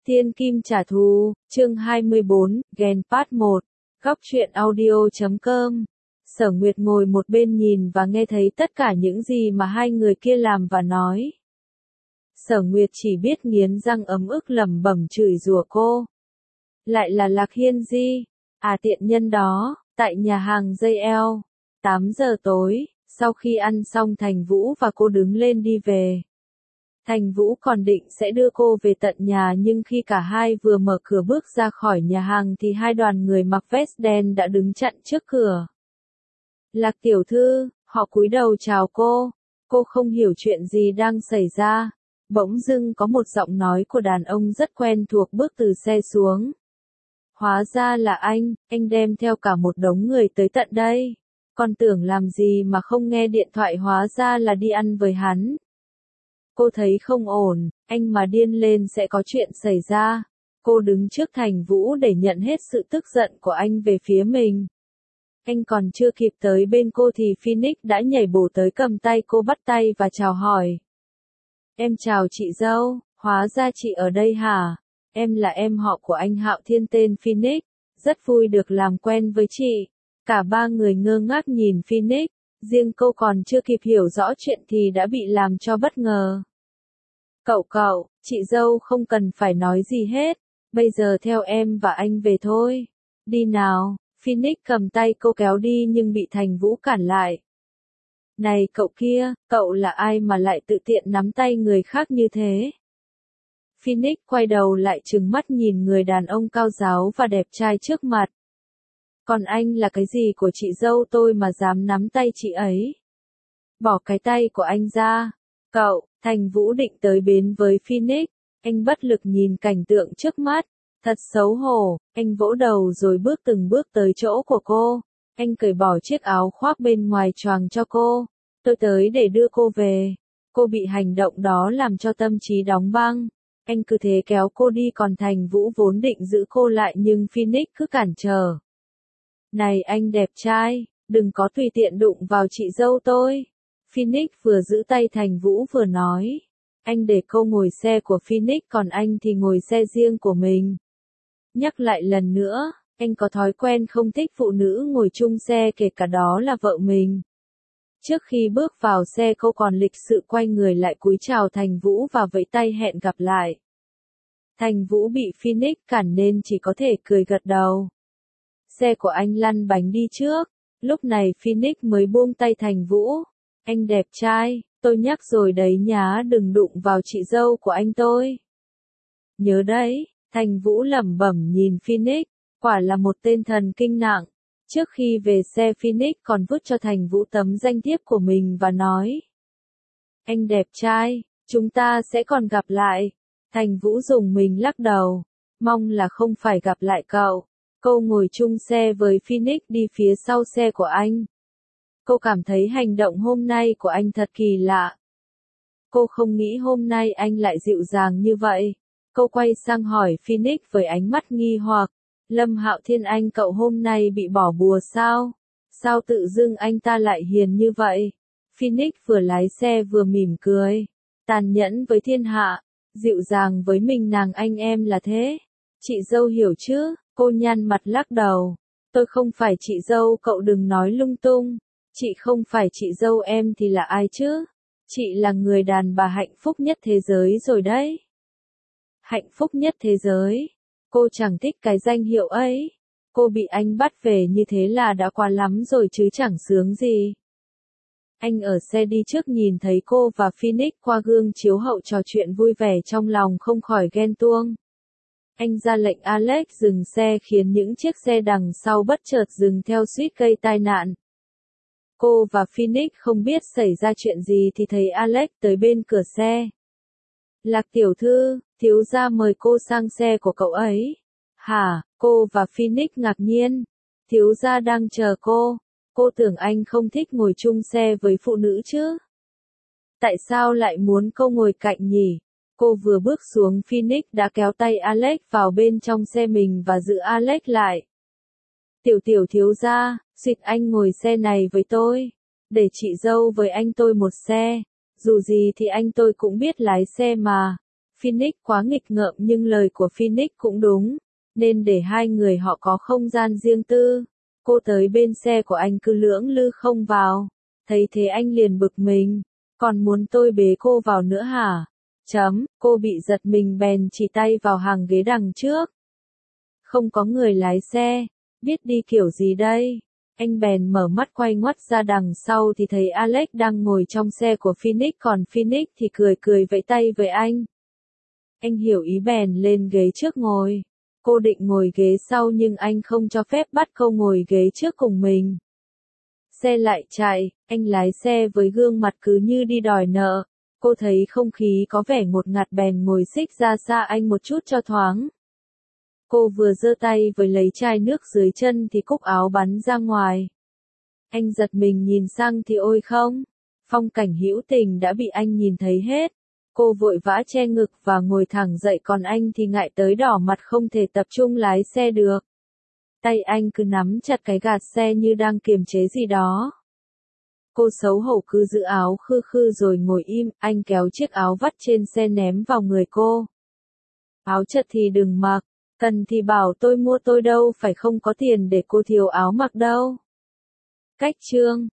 Thiên Kim trả thù, chương 24, Ghen Part 1, Góc truyện audio.com. Sở Nguyệt ngồi một bên nhìn và nghe thấy tất cả những gì mà hai người kia làm và nói. Sở Nguyệt chỉ biết nghiến răng ấm ức lẩm bẩm chửi rủa cô. Lại là Lạc Hiên Di, à tiện nhân đó, tại nhà hàng JL. 8 giờ tối, sau khi ăn xong Thành Vũ và cô đứng lên đi về. Thành Vũ còn định sẽ đưa cô về tận nhà nhưng khi cả hai vừa mở cửa bước ra khỏi nhà hàng thì hai đoàn người mặc vest đen đã đứng chặn trước cửa. Lạc tiểu thư, họ cúi đầu chào cô không hiểu chuyện gì đang xảy ra. Bỗng dưng có một giọng nói của đàn ông rất quen thuộc bước từ xe xuống. Hóa ra là anh đem theo cả một đống người tới tận đây. Còn tưởng làm gì mà không nghe điện thoại, hóa ra là đi ăn với hắn. Cô thấy không ổn, anh mà điên lên sẽ có chuyện xảy ra. Cô đứng trước Thành Vũ để nhận hết sự tức giận của anh về phía mình. Anh còn chưa kịp tới bên cô thì Phoenix đã nhảy bổ tới cầm tay cô, bắt tay và chào hỏi. Em chào chị dâu, hóa ra chị ở đây hả? Em là em họ của anh Hạo Thiên tên Phoenix, rất vui được làm quen với chị. Cả ba người ngơ ngác nhìn Phoenix. Riêng cô còn chưa kịp hiểu rõ chuyện thì đã bị làm cho bất ngờ. Cậu, chị dâu không cần phải nói gì hết, bây giờ theo em và anh về thôi. Đi nào, Phoenix cầm tay cô kéo đi nhưng bị Thành Vũ cản lại. Này cậu kia, cậu là ai mà lại tự tiện nắm tay người khác như thế? Phoenix quay đầu lại trừng mắt nhìn người đàn ông cao ráo và đẹp trai trước mặt. Còn anh là cái gì của chị dâu tôi mà dám nắm tay chị ấy? Bỏ cái tay của anh ra. Cậu, Thành Vũ định tới bến với Phoenix. Anh bất lực nhìn cảnh tượng trước mắt. Thật xấu hổ, anh vỗ đầu rồi bước từng bước tới chỗ của cô. Anh cởi bỏ chiếc áo khoác bên ngoài choàng cho cô. Tôi tới để đưa cô về. Cô bị hành động đó làm cho tâm trí đóng băng. Anh cứ thế kéo cô đi, còn Thành Vũ vốn định giữ cô lại nhưng Phoenix cứ cản trở. Này anh đẹp trai, đừng có tùy tiện đụng vào chị dâu tôi. Phoenix vừa giữ tay Thành Vũ vừa nói. Anh để cô ngồi xe của Phoenix còn anh thì ngồi xe riêng của mình. Nhắc lại lần nữa, anh có thói quen không thích phụ nữ ngồi chung xe kể cả đó là vợ mình. Trước khi bước vào xe cô còn lịch sự quay người lại cúi chào Thành Vũ và vẫy tay hẹn gặp lại. Thành Vũ bị Phoenix cản nên chỉ có thể cười gật đầu. Xe của anh lăn bánh đi trước, lúc này Phoenix mới buông tay Thành Vũ. Anh đẹp trai, tôi nhắc rồi đấy nhá, đừng đụng vào chị dâu của anh tôi. Nhớ đấy, Thành Vũ lẩm bẩm nhìn Phoenix, quả là một tên thần kinh nặng. Trước khi về xe Phoenix còn vứt cho Thành Vũ tấm danh thiếp của mình và nói. Anh đẹp trai, chúng ta sẽ còn gặp lại. Thành Vũ dùng mình lắc đầu, mong là không phải gặp lại cậu. Cô ngồi chung xe với Phoenix đi phía sau xe của anh. Cô cảm thấy hành động hôm nay của anh thật kỳ lạ. Cô không nghĩ hôm nay anh lại dịu dàng như vậy. Cô quay sang hỏi Phoenix với ánh mắt nghi hoặc. Lâm Hạo Thiên anh cậu hôm nay bị bỏ bùa sao? Sao tự dưng anh ta lại hiền như vậy? Phoenix vừa lái xe vừa mỉm cười. Tàn nhẫn với thiên hạ, dịu dàng với mình nàng anh em là thế. Chị dâu hiểu chứ? Cô nhăn mặt lắc đầu. Tôi không phải chị dâu cậu, đừng nói lung tung. Chị không phải chị dâu em thì là ai chứ? Chị là người đàn bà hạnh phúc nhất thế giới rồi đấy. Hạnh phúc nhất thế giới? Cô chẳng thích cái danh hiệu ấy. Cô bị anh bắt về như thế là đã quá lắm rồi chứ chẳng sướng gì. Anh ở xe đi trước nhìn thấy cô và Phoenix qua gương chiếu hậu trò chuyện vui vẻ, trong lòng không khỏi ghen tuông. Anh ra lệnh Alex dừng xe khiến những chiếc xe đằng sau bất chợt dừng theo suýt gây tai nạn. Cô và Phoenix không biết xảy ra chuyện gì thì thấy Alex tới bên cửa xe. Lạc tiểu thư, thiếu gia mời cô sang xe của cậu ấy. Hả? Cô và Phoenix ngạc nhiên. Thiếu gia đang chờ cô. Cô tưởng anh không thích ngồi chung xe với phụ nữ chứ. Tại sao lại muốn cô ngồi cạnh nhỉ? Cô vừa bước xuống Phoenix đã kéo tay Alex vào bên trong xe mình và giữ Alex lại. Tiểu thiếu gia, xịt anh ngồi xe này với tôi. Để chị dâu với anh tôi một xe. Dù gì thì anh tôi cũng biết lái xe mà. Phoenix quá nghịch ngợm nhưng lời của Phoenix cũng đúng, nên để hai người họ có không gian riêng tư. Cô tới bên xe của anh cứ lưỡng lự không vào. Thấy thế anh liền bực mình. Còn muốn tôi bế cô vào nữa hả? Cô bị giật mình bèn chỉ tay vào hàng ghế đằng trước. Không có người lái xe. Biết đi kiểu gì đây? Anh bèn mở mắt quay ngoắt ra đằng sau thì thấy Alex đang ngồi trong xe của Phoenix, còn Phoenix thì cười cười vẫy tay với anh. Anh hiểu ý bèn lên ghế trước ngồi. Cô định ngồi ghế sau nhưng anh không cho phép bắt cô ngồi ghế trước cùng mình. Xe lại chạy, anh lái xe với gương mặt cứ như đi đòi nợ. Cô thấy không khí có vẻ ngột ngạt bèn ngồi xích ra xa anh một chút cho thoáng. Cô vừa giơ tay với lấy chai nước dưới chân thì cúc áo bắn ra ngoài. Anh giật mình nhìn sang thì ôi không, phong cảnh hữu tình đã bị anh nhìn thấy hết. Cô vội vã che ngực và ngồi thẳng dậy, còn anh thì ngại tới đỏ mặt không thể tập trung lái xe được. Tay anh cứ nắm chặt cái gạt xe như đang kiềm chế gì đó. Cô xấu hổ cứ giữ áo khư khư rồi ngồi im, anh kéo chiếc áo vắt trên xe ném vào người cô. Áo chật thì đừng mặc, cần thì bảo tôi mua, tôi đâu phải không có tiền để cô thiếu áo mặc đâu. Cách chương